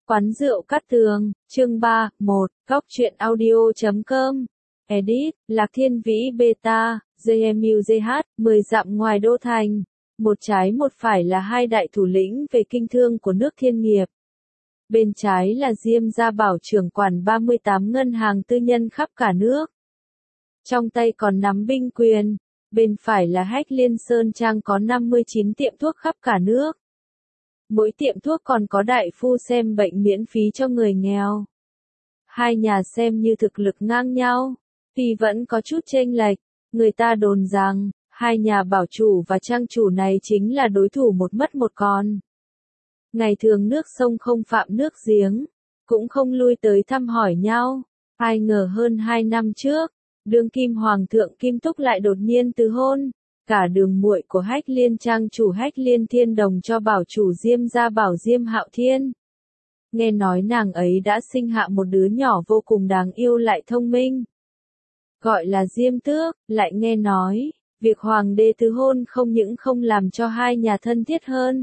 Quán rượu Cát Tường, chương 3, 1, Góc truyện audio.com. Edit, Lạc Thiên Vĩ Beta, JMUJH, 10 dặm ngoài đô thành. Một trái một phải là hai đại thủ lĩnh về kinh thương của nước Thiên Nghiệp. Bên trái là Diêm Gia Bảo trưởng quản 38 ngân hàng tư nhân khắp cả nước. Trong tay còn nắm binh quyền. Bên phải là Hách Liên Sơn Trang có 59 tiệm thuốc khắp cả nước. Mỗi tiệm thuốc còn có đại phu xem bệnh miễn phí cho người nghèo. Hai nhà xem như thực lực ngang nhau, tuy vẫn có chút chênh lệch, người ta đồn rằng, hai nhà bảo chủ và trang chủ này chính là đối thủ một mất một còn. Ngày thường nước sông không phạm nước giếng, cũng không lui tới thăm hỏi nhau. Ai ngờ hơn 2 năm trước, đương kim hoàng thượng Kim Túc lại đột nhiên từ hôn. Cả đường muội của Hách Liên trang chủ Hách Liên Thiên Đồng cho bảo chủ Diêm Gia Bảo Diêm Hạo Thiên. Nghe nói nàng ấy đã sinh hạ một đứa nhỏ vô cùng đáng yêu lại thông minh. Gọi là Diêm Tước, lại nghe nói, việc hoàng đế từ hôn không những không làm cho hai nhà thân thiết hơn,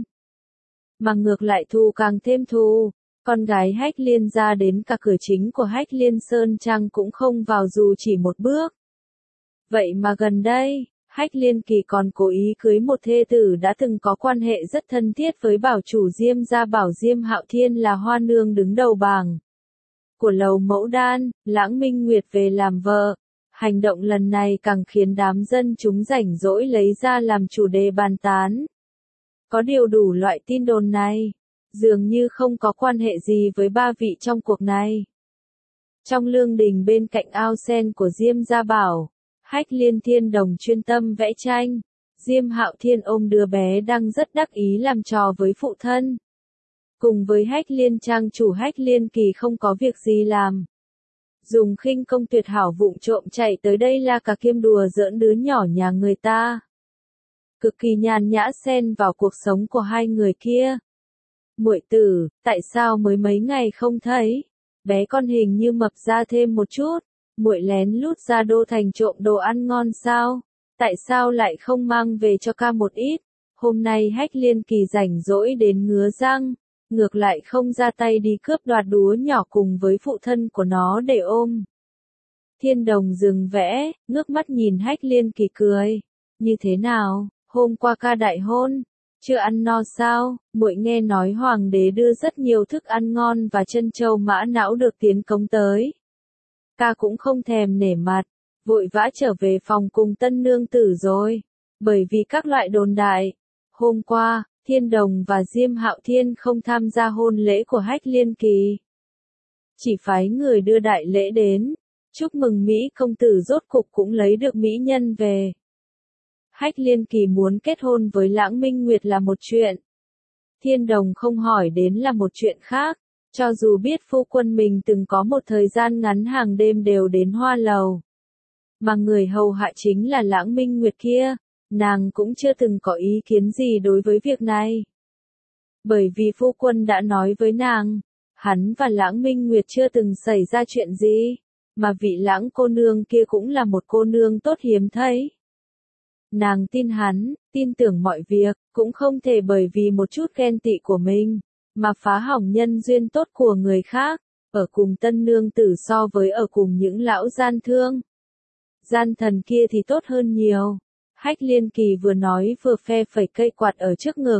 mà ngược lại thù càng thêm thù. Con gái Hách Liên ra đến cả cửa chính của Hách Liên Sơn Trang cũng không vào dù chỉ một bước. Vậy mà gần đây, Hách Liên Kỳ còn cố ý cưới một thê tử đã từng có quan hệ rất thân thiết với bảo chủ Diêm Gia Bảo Diêm Hạo Thiên là hoa nương đứng đầu bảng của lầu Mẫu Đan, Lãng Minh Nguyệt về làm vợ. Hành động lần này càng khiến đám dân chúng rảnh rỗi lấy ra làm chủ đề bàn tán. Có điều đủ loại tin đồn này, dường như không có quan hệ gì với ba vị trong cuộc này. Trong lương đình bên cạnh ao sen của Diêm Gia Bảo, Hách Liên Thiên Đồng chuyên tâm vẽ tranh. Diêm Hạo Thiên ôm đứa bé đang rất đắc ý làm trò với phụ thân. Cùng với Hách Liên trang chủ Hách Liên Kỳ không có việc gì làm. Dùng khinh công tuyệt hảo vụng trộm chạy tới đây la cà kiêm đùa giỡn đứa nhỏ nhà người ta. Cực kỳ nhàn nhã xen vào cuộc sống của hai người kia. Muội tử, tại sao mới mấy ngày không thấy? Bé con hình như mập ra thêm một chút. Muội lén lút ra đô thành trộm đồ ăn ngon sao? Tại sao lại không mang về cho ca một ít? Hôm nay Hách Liên Kỳ rảnh rỗi đến ngứa răng, ngược lại không ra tay đi cướp đoạt đúa nhỏ cùng với phụ thân của nó để ôm. Thiên Đồng dừng vẽ, ngước mắt nhìn Hách Liên Kỳ cười. Như thế nào, hôm qua ca đại hôn, chưa ăn no sao? Muội nghe nói hoàng đế đưa rất nhiều thức ăn ngon và chân châu mã não được tiến cống tới. Ca cũng không thèm nể mặt, vội vã trở về phòng cùng tân nương tử rồi, bởi vì các loại đồn đại. Hôm qua, Thiên Đồng và Diêm Hạo Thiên không tham gia hôn lễ của Hách Liên Kỳ. Chỉ phái người đưa đại lễ đến, chúc mừng Mỹ công tử rốt cục cũng lấy được mỹ nhân về. Hách Liên Kỳ muốn kết hôn với Lãng Minh Nguyệt là một chuyện. Thiên Đồng không hỏi đến là một chuyện khác. Cho dù biết phu quân mình từng có một thời gian ngắn hàng đêm đều đến hoa lầu. Mà người hầu hạ chính là Lãng Minh Nguyệt kia, nàng cũng chưa từng có ý kiến gì đối với việc này. Bởi vì phu quân đã nói với nàng, hắn và Lãng Minh Nguyệt chưa từng xảy ra chuyện gì, mà vị Lãng cô nương kia cũng là một cô nương tốt hiếm thấy. Nàng tin hắn, tin tưởng mọi việc, cũng không thể bởi vì một chút ghen tị của mình mà phá hỏng nhân duyên tốt của người khác, ở cùng tân nương tử so với ở cùng những lão gian thương. Gian thần kia thì tốt hơn nhiều. Hách Liên Kỳ vừa nói vừa phe phẩy cây quạt ở trước ngực.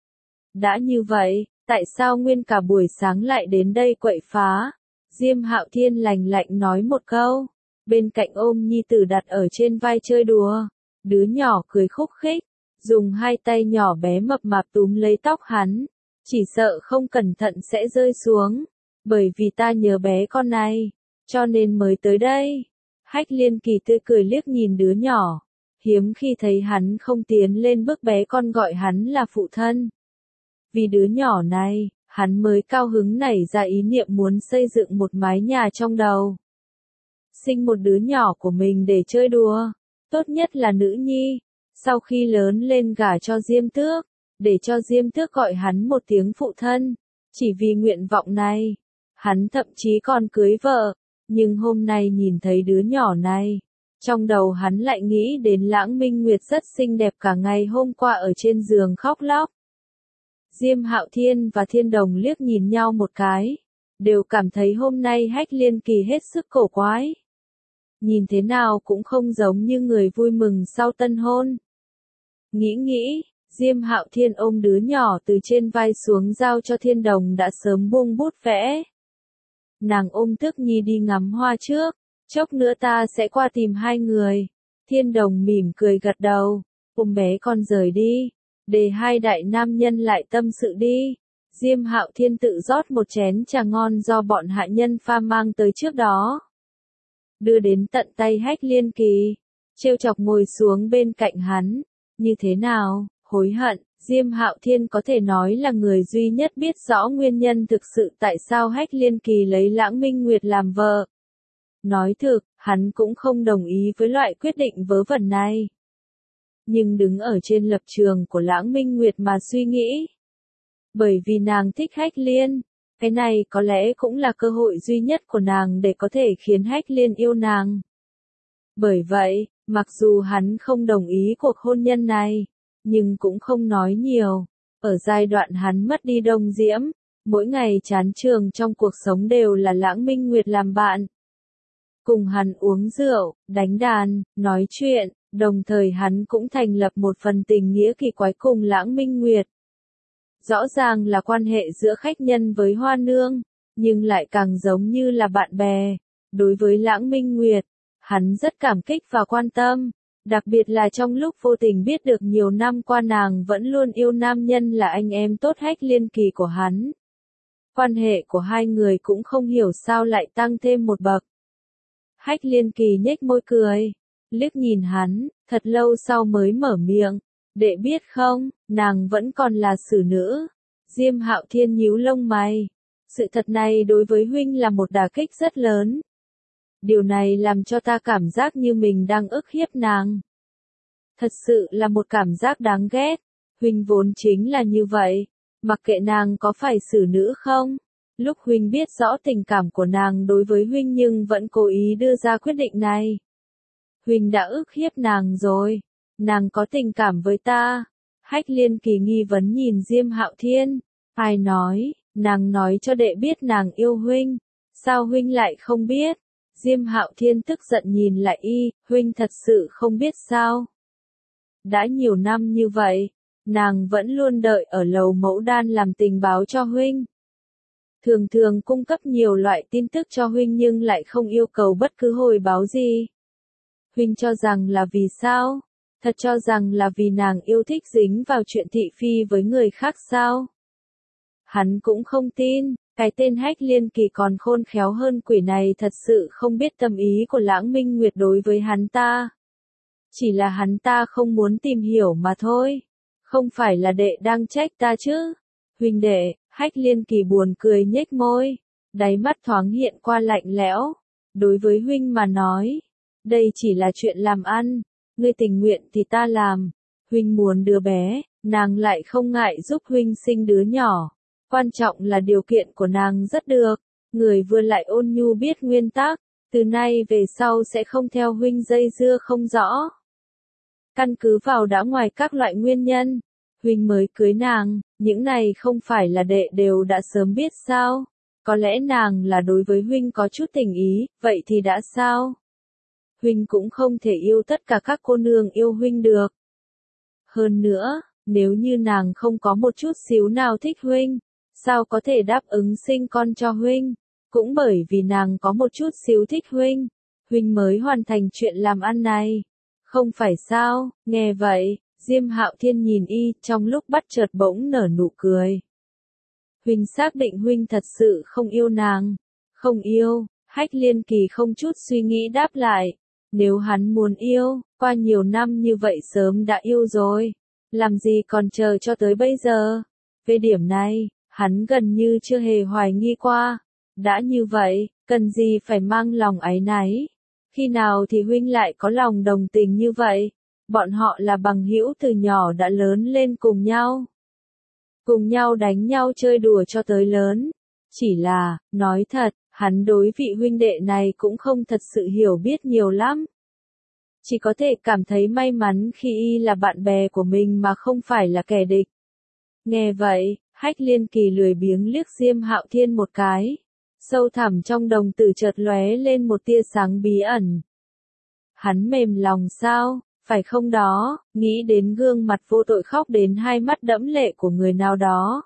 Đã như vậy, tại sao nguyên cả buổi sáng lại đến đây quậy phá? Diêm Hạo Thiên lạnh lạnh nói một câu, bên cạnh ôm nhi tử đặt ở trên vai chơi đùa. Đứa nhỏ cười khúc khích, dùng hai tay nhỏ bé mập mạp túm lấy tóc hắn. Chỉ sợ không cẩn thận sẽ rơi xuống, bởi vì ta nhớ bé con này, cho nên mới tới đây. Hách Liên Kỳ tươi cười liếc nhìn đứa nhỏ, hiếm khi thấy hắn không tiến lên bước bé con gọi hắn là phụ thân. Vì đứa nhỏ này, hắn mới cao hứng nảy ra ý niệm muốn xây dựng một mái nhà trong đầu. Sinh một đứa nhỏ của mình để chơi đùa, tốt nhất là nữ nhi, sau khi lớn lên gả cho Diêm Tước. Để cho Diêm Tước gọi hắn một tiếng phụ thân. Chỉ vì nguyện vọng này, hắn thậm chí còn cưới vợ. Nhưng hôm nay nhìn thấy đứa nhỏ này, trong đầu hắn lại nghĩ đến Lãng Minh Nguyệt rất xinh đẹp cả ngày hôm qua ở trên giường khóc lóc. Diêm Hạo Thiên và Thiên Đồng liếc nhìn nhau một cái, đều cảm thấy hôm nay Hách Liên Kỳ hết sức cổ quái. Nhìn thế nào cũng không giống như người vui mừng sau tân hôn. Nghĩ, Diêm Hạo Thiên ôm đứa nhỏ từ trên vai xuống giao cho Thiên Đồng đã sớm buông bút vẽ. Nàng ôm Tức Nhi đi ngắm hoa trước, chốc nữa ta sẽ qua tìm hai người. Thiên Đồng mỉm cười gật đầu, ôm bé con rời đi, để hai đại nam nhân lại tâm sự đi. Diêm Hạo Thiên tự rót một chén trà ngon do bọn hạ nhân pha mang tới trước đó, đưa đến tận tay Hách Liên Kỳ, trêu chọc ngồi xuống bên cạnh hắn. Như thế nào, hối hận? Diêm Hạo Thiên có thể nói là người duy nhất biết rõ nguyên nhân thực sự tại sao Hách Liên Kỳ lấy Lãng Minh Nguyệt làm vợ. Nói thực, hắn cũng không đồng ý với loại quyết định vớ vẩn này. Nhưng đứng ở trên lập trường của Lãng Minh Nguyệt mà suy nghĩ. Bởi vì nàng thích Hách Liên, cái này có lẽ cũng là cơ hội duy nhất của nàng để có thể khiến Hách Liên yêu nàng. Bởi vậy, mặc dù hắn không đồng ý cuộc hôn nhân này, nhưng cũng không nói nhiều. Ở giai đoạn hắn mất đi Đông Diễm, mỗi ngày chán trường trong cuộc sống đều là Lãng Minh Nguyệt làm bạn. Cùng hắn uống rượu, đánh đàn, nói chuyện, đồng thời hắn cũng thành lập một phần tình nghĩa kỳ quái cùng Lãng Minh Nguyệt. Rõ ràng là quan hệ giữa khách nhân với Hoa Nương, nhưng lại càng giống như là bạn bè. Đối với Lãng Minh Nguyệt, hắn rất cảm kích và quan tâm, đặc biệt là trong lúc vô tình biết được nhiều năm qua nàng vẫn luôn yêu nam nhân là anh em tốt Hách Liên Kỳ của hắn. Quan hệ của hai người cũng không hiểu sao lại tăng thêm một bậc. Hách Liên Kỳ nhếch môi cười, liếc nhìn hắn, thật lâu sau mới mở miệng. Đệ biết không, nàng vẫn còn là xử nữ. Diêm Hạo Thiên nhíu lông mày. Sự thật này đối với huynh là một đả kích rất lớn. Điều này làm cho ta cảm giác như mình đang ức hiếp nàng. Thật sự là một cảm giác đáng ghét. Huynh vốn chính là như vậy. Mặc kệ nàng có phải xử nữ không. Lúc huynh biết rõ tình cảm của nàng đối với huynh nhưng vẫn cố ý đưa ra quyết định này. Huynh đã ức hiếp nàng rồi. Nàng có tình cảm với ta. Hách Liên Kỳ nghi vấn nhìn Diêm Hạo Thiên. Ai nói, nàng nói cho đệ biết nàng yêu huynh. Sao huynh lại không biết? Diêm Hạo Thiên tức giận nhìn lại y, huynh thật sự không biết sao? Đã nhiều năm như vậy, nàng vẫn luôn đợi ở lầu mẫu đan làm tình báo cho huynh. Thường thường cung cấp nhiều loại tin tức cho huynh nhưng lại không yêu cầu bất cứ hồi báo gì. Huynh cho rằng là vì sao? Thật cho rằng là vì nàng yêu thích dính vào chuyện thị phi với người khác sao? Hắn cũng không tin, cái tên Hách Liên Kỳ còn khôn khéo hơn quỷ này thật sự không biết tâm ý của Lãng Minh Nguyệt đối với hắn ta. Chỉ là hắn ta không muốn tìm hiểu mà thôi. Không phải là đệ đang trách ta chứ? Huynh đệ, Hách Liên Kỳ buồn cười nhếch môi, đáy mắt thoáng hiện qua lạnh lẽo. Đối với huynh mà nói, đây chỉ là chuyện làm ăn. Ngươi tình nguyện thì ta làm. Huynh muốn đứa bé, nàng lại không ngại giúp huynh sinh đứa nhỏ. Quan trọng là điều kiện của nàng rất được. Người vừa lại ôn nhu biết nguyên tắc, từ nay về sau sẽ không theo huynh dây dưa không rõ. Căn cứ vào đã ngoài các loại nguyên nhân, huynh mới cưới nàng, những này không phải là đệ đều đã sớm biết sao? Có lẽ nàng là đối với huynh có chút tình ý, vậy thì đã sao? Huynh cũng không thể yêu tất cả các cô nương yêu huynh được. Hơn nữa, nếu như nàng không có một chút xíu nào thích huynh, sao có thể đáp ứng sinh con cho huynh? Cũng bởi vì nàng có một chút xíu thích huynh, huynh mới hoàn thành chuyện làm ăn này. Không phải sao? Nghe vậy, Diêm Hạo Thiên nhìn y, trong lúc bắt chợt bỗng nở nụ cười. Huynh xác định huynh thật sự không yêu nàng. Không yêu, Hách Liên Kỳ không chút suy nghĩ đáp lại. Nếu hắn muốn yêu, qua nhiều năm như vậy sớm đã yêu rồi. Làm gì còn chờ cho tới bây giờ? Về điểm này, hắn gần như chưa hề hoài nghi qua. Đã như vậy, cần gì phải mang lòng áy náy? Khi nào thì huynh lại có lòng đồng tình như vậy? Bọn họ là bằng hữu từ nhỏ đã lớn lên cùng nhau. Cùng nhau đánh nhau chơi đùa cho tới lớn. Chỉ là, nói thật, hắn đối vị huynh đệ này cũng không thật sự hiểu biết nhiều lắm. Chỉ có thể cảm thấy may mắn khi y là bạn bè của mình mà không phải là kẻ địch. Nghe vậy, Hách Liên Kỳ lười biếng liếc Diêm Hạo Thiên một cái. Sâu thẳm trong đồng tử chợt lóe lên một tia sáng bí ẩn. Hắn mềm lòng sao, phải không đó, nghĩ đến gương mặt vô tội khóc đến hai mắt đẫm lệ của người nào đó.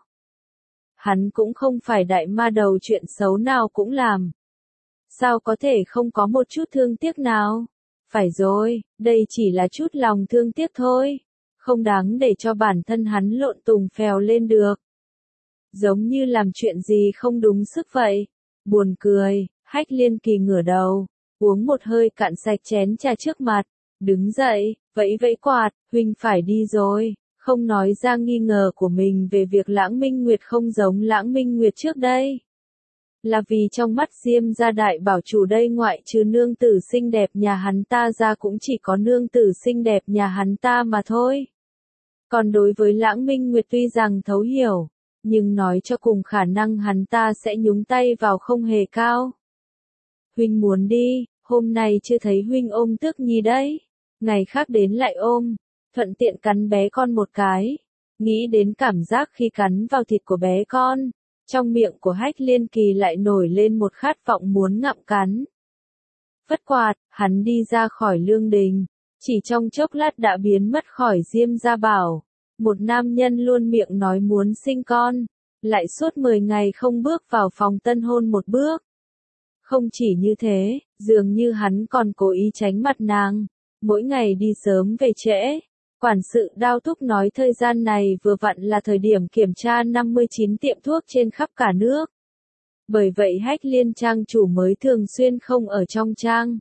Hắn cũng không phải đại ma đầu chuyện xấu nào cũng làm. Sao có thể không có một chút thương tiếc nào? Phải rồi, đây chỉ là chút lòng thương tiếc thôi. Không đáng để cho bản thân hắn lộn tùng phèo lên được. Giống như làm chuyện gì không đúng sức vậy. Buồn cười, Hách Liên Kỳ ngửa đầu, uống một hơi cạn sạch chén trà trước mặt, đứng dậy, vẫy vẫy quạt, huynh phải đi rồi, không nói ra nghi ngờ của mình về việc Lãng Minh Nguyệt không giống Lãng Minh Nguyệt trước đây. Là vì trong mắt Diêm gia đại bảo chủ đây ngoại trừ nương tử xinh đẹp nhà hắn ta ra cũng chỉ có nương tử xinh đẹp nhà hắn ta mà thôi. Còn đối với Lãng Minh Nguyệt tuy rằng thấu hiểu, nhưng nói cho cùng khả năng hắn ta sẽ nhúng tay vào không hề cao. Huynh muốn đi, hôm nay chưa thấy huynh ôm Tước Nhi đấy, ngày khác đến lại ôm, thuận tiện cắn bé con một cái. Nghĩ đến cảm giác khi cắn vào thịt của bé con, trong miệng của Hách Liên Kỳ lại nổi lên một khát vọng muốn ngậm cắn. Phất quạt, hắn đi ra khỏi lương đình, chỉ trong chốc lát đã biến mất khỏi Diêm gia bảo. Một nam nhân luôn miệng nói muốn sinh con, lại suốt 10 ngày không bước vào phòng tân hôn một bước. Không chỉ như thế, dường như hắn còn cố ý tránh mặt nàng, mỗi ngày đi sớm về trễ. Quản sự Đao Thúc nói thời gian này vừa vặn là thời điểm kiểm tra 59 tiệm thuốc trên khắp cả nước. Bởi vậy Hách Liên trang chủ mới thường xuyên không ở trong trang.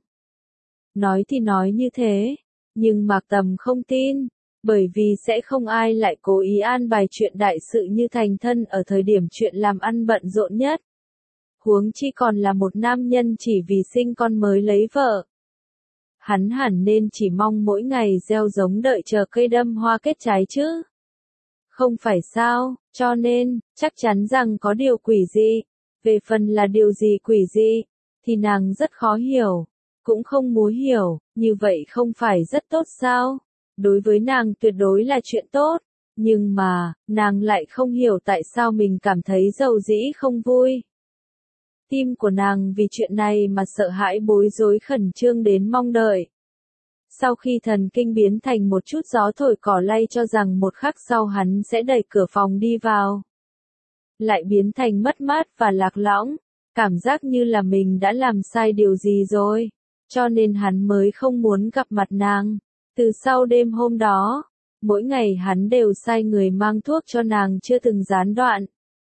Nói thì nói như thế, nhưng Mạc Tầm không tin, bởi vì sẽ không ai lại cố ý an bài chuyện đại sự như thành thân ở thời điểm chuyện làm ăn bận rộn nhất. Huống chi còn là một nam nhân chỉ vì sinh con mới lấy vợ. Hắn hẳn nên chỉ mong mỗi ngày gieo giống đợi chờ cây đâm hoa kết trái chứ. Không phải sao, cho nên, chắc chắn rằng có điều quỷ dị. Về phần là điều gì quỷ dị, thì nàng rất khó hiểu, cũng không muốn hiểu, như vậy không phải rất tốt sao? Đối với nàng tuyệt đối là chuyện tốt, nhưng mà, nàng lại không hiểu tại sao mình cảm thấy dầu dĩ không vui. Tim của nàng vì chuyện này mà sợ hãi bối rối khẩn trương đến mong đợi. Sau khi thần kinh biến thành một chút gió thổi cỏ lay cho rằng một khắc sau hắn sẽ đẩy cửa phòng đi vào. Lại biến thành mất mát và lạc lõng, cảm giác như là mình đã làm sai điều gì rồi, cho nên hắn mới không muốn gặp mặt nàng. Từ sau đêm hôm đó, mỗi ngày hắn đều sai người mang thuốc cho nàng chưa từng gián đoạn.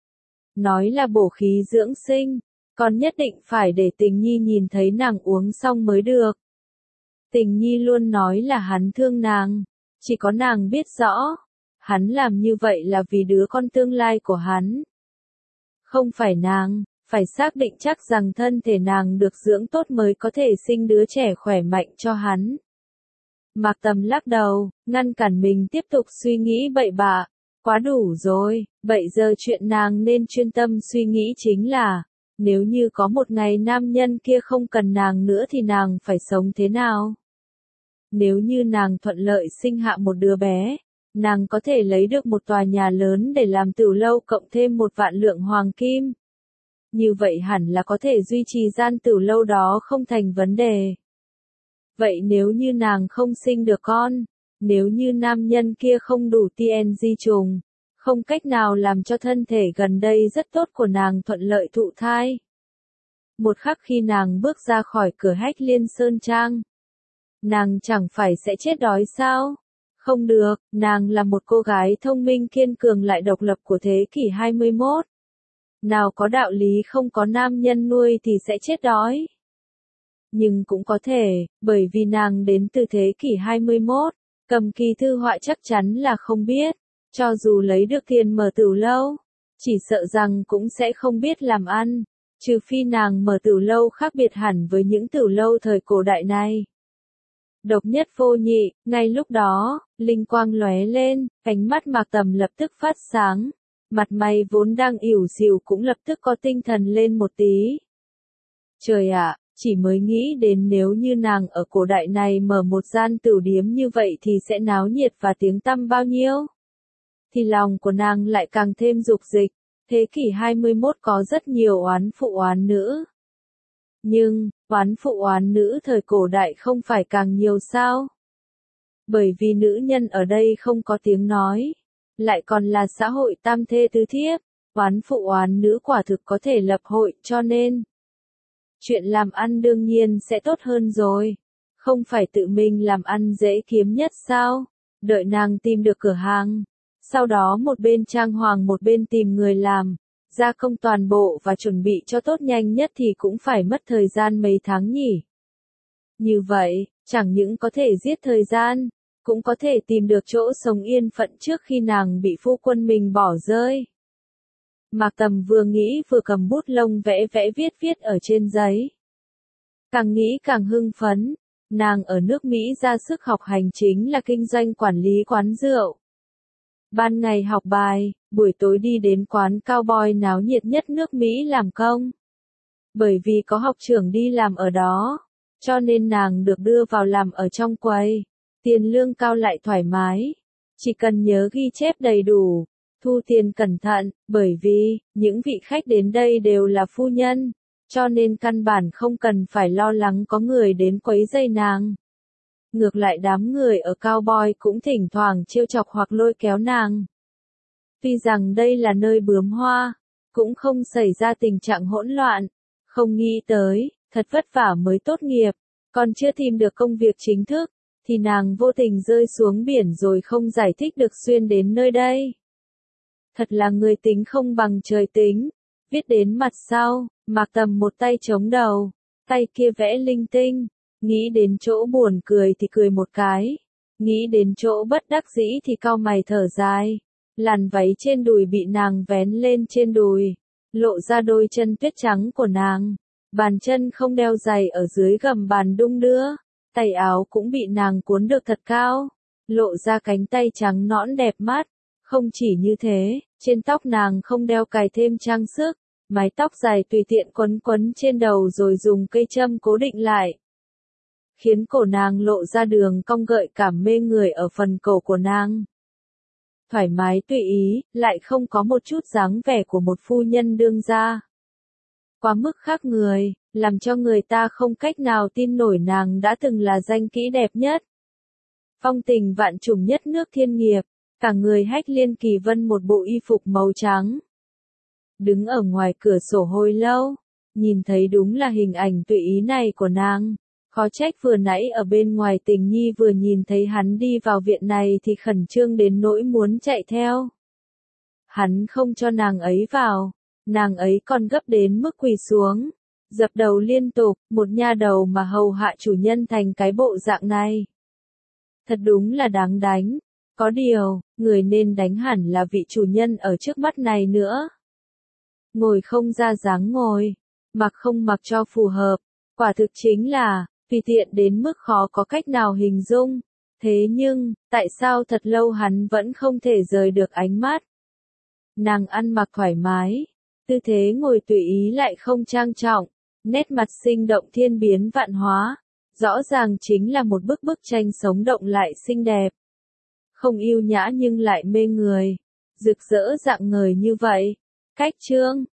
Nói là bổ khí dưỡng sinh, còn nhất định phải để Tình Nhi nhìn thấy nàng uống xong mới được. Tình Nhi luôn nói là hắn thương nàng, chỉ có nàng biết rõ, hắn làm như vậy là vì đứa con tương lai của hắn. Không phải nàng, phải xác định chắc rằng thân thể nàng được dưỡng tốt mới có thể sinh đứa trẻ khỏe mạnh cho hắn. Mạc Tầm lắc đầu, ngăn cản mình tiếp tục suy nghĩ bậy bạ, quá đủ rồi, vậy giờ chuyện nàng nên chuyên tâm suy nghĩ chính là, nếu như có một ngày nam nhân kia không cần nàng nữa thì nàng phải sống thế nào? Nếu như nàng thuận lợi sinh hạ một đứa bé, nàng có thể lấy được một tòa nhà lớn để làm tửu lâu cộng thêm 1 vạn lượng hoàng kim. Như vậy hẳn là có thể duy trì gian tửu lâu đó không thành vấn đề. Vậy nếu như nàng không sinh được con, nếu như nam nhân kia không đủ TNG trùng, không cách nào làm cho thân thể gần đây rất tốt của nàng thuận lợi thụ thai. Một khắc khi nàng bước ra khỏi cửa Hách Liên Sơn Trang, nàng chẳng phải sẽ chết đói sao? Không được, nàng là một cô gái thông minh kiên cường lại độc lập của thế kỷ 21. Nào có đạo lý không có nam nhân nuôi thì sẽ chết đói. Nhưng cũng có thể, bởi vì nàng đến từ thế kỷ 21, cầm kỳ thư họa chắc chắn là không biết, cho dù lấy được tiền mở tửu lâu, chỉ sợ rằng cũng sẽ không biết làm ăn, trừ phi nàng mở tửu lâu khác biệt hẳn với những tửu lâu thời cổ đại này. Độc nhất vô nhị, ngay lúc đó, linh quang lóe lên, ánh mắt Mạc Tầm lập tức phát sáng, mặt mày vốn đang ỉu xìu cũng lập tức có tinh thần lên một tí. Trời ạ, chỉ mới nghĩ đến nếu như nàng ở cổ đại này mở một gian tửu điếm như vậy thì sẽ náo nhiệt và tiếng tăm bao nhiêu. thì lòng của nàng lại càng thêm dục dịch. Thế kỷ 21 có rất nhiều oán phụ oán nữ. Nhưng, oán phụ oán nữ thời cổ đại không phải càng nhiều sao? Bởi vì nữ nhân ở đây không có tiếng nói, lại còn là xã hội tam thê tứ thiếp, oán phụ oán nữ quả thực có thể lập hội, cho nên chuyện làm ăn đương nhiên sẽ tốt hơn rồi. Không phải tự mình làm ăn dễ kiếm nhất sao? Đợi nàng tìm được cửa hàng, sau đó một bên trang hoàng một bên tìm người làm, gia công toàn bộ và chuẩn bị cho tốt nhanh nhất thì cũng phải mất thời gian mấy tháng nhỉ. Như vậy, chẳng những có thể giết thời gian, cũng có thể tìm được chỗ sống yên phận trước khi nàng bị phu quân mình bỏ rơi. Mạc Tầm vừa nghĩ vừa cầm bút lông vẽ vẽ viết ở trên giấy. Càng nghĩ càng hưng phấn, nàng ở nước Mỹ ra sức học hành chính là kinh doanh quản lý quán rượu. Ban ngày học bài, buổi tối đi đến quán cao boy náo nhiệt nhất nước Mỹ làm công. Bởi vì có học trưởng đi làm ở đó, cho nên nàng được đưa vào làm ở trong quầy. Tiền lương cao lại thoải mái. Chỉ cần nhớ ghi chép đầy đủ, thu tiền cẩn thận, bởi vì, những vị khách đến đây đều là phu nhân, cho nên căn bản không cần phải lo lắng có người đến quấy rầy nàng. Ngược lại đám người ở cao boy cũng thỉnh thoảng trêu chọc hoặc lôi kéo nàng. Tuy rằng đây là nơi bướm hoa, cũng không xảy ra tình trạng hỗn loạn, không nghĩ tới, thật vất vả mới tốt nghiệp, còn chưa tìm được công việc chính thức, thì nàng vô tình rơi xuống biển rồi không giải thích được xuyên đến nơi đây. Thật là người tính không bằng trời tính. Viết đến mặt sau, Mạc Tầm một tay chống đầu, tay kia vẽ linh tinh, nghĩ đến chỗ buồn cười thì cười một cái, nghĩ đến chỗ bất đắc dĩ thì cau mày thở dài. Làn váy trên đùi bị nàng vén lên trên đùi, lộ ra đôi chân tuyết trắng của nàng, bàn chân không đeo giày ở dưới gầm bàn đung đưa, tay áo cũng bị nàng cuốn được thật cao, lộ ra cánh tay trắng nõn đẹp mắt. Không chỉ như thế, trên tóc nàng không đeo cài thêm trang sức, mái tóc dài tùy tiện quấn quấn trên đầu rồi dùng cây châm cố định lại, khiến cổ nàng lộ ra đường cong gợi cảm mê người ở phần cổ của nàng. Thoải mái tùy ý, lại không có một chút dáng vẻ của một phu nhân đương gia. Quá mức khác người, làm cho người ta không cách nào tin nổi nàng đã từng là danh kỹ đẹp nhất, phong tình vạn trùng nhất nước Thiên Nghiệp. Cả người Hách Liên Kỳ Vân một bộ y phục màu trắng. Đứng ở ngoài cửa sổ hồi lâu, nhìn thấy đúng là hình ảnh tùy ý này của nàng. Khó trách vừa nãy ở bên ngoài Tình Nhi vừa nhìn thấy hắn đi vào viện này thì khẩn trương đến nỗi muốn chạy theo. Hắn không cho nàng ấy vào, nàng ấy còn gấp đến mức quỳ xuống, dập đầu liên tục, một nha đầu mà hầu hạ chủ nhân thành cái bộ dạng này. Thật đúng là đáng đánh. Có điều, người nên đánh hẳn là vị chủ nhân ở trước mắt này nữa. Ngồi không ra dáng ngồi, mặc không mặc cho phù hợp, quả thực chính là, tùy tiện đến mức khó có cách nào hình dung. Thế nhưng, tại sao thật lâu hắn vẫn không thể rời được ánh mắt? Nàng ăn mặc thoải mái, tư thế ngồi tùy ý lại không trang trọng, nét mặt sinh động thiên biến vạn hóa, rõ ràng chính là một bức tranh sống động lại xinh đẹp. Không yêu nhã nhưng lại mê người, rực rỡ rạng ngời như vậy. Cách chương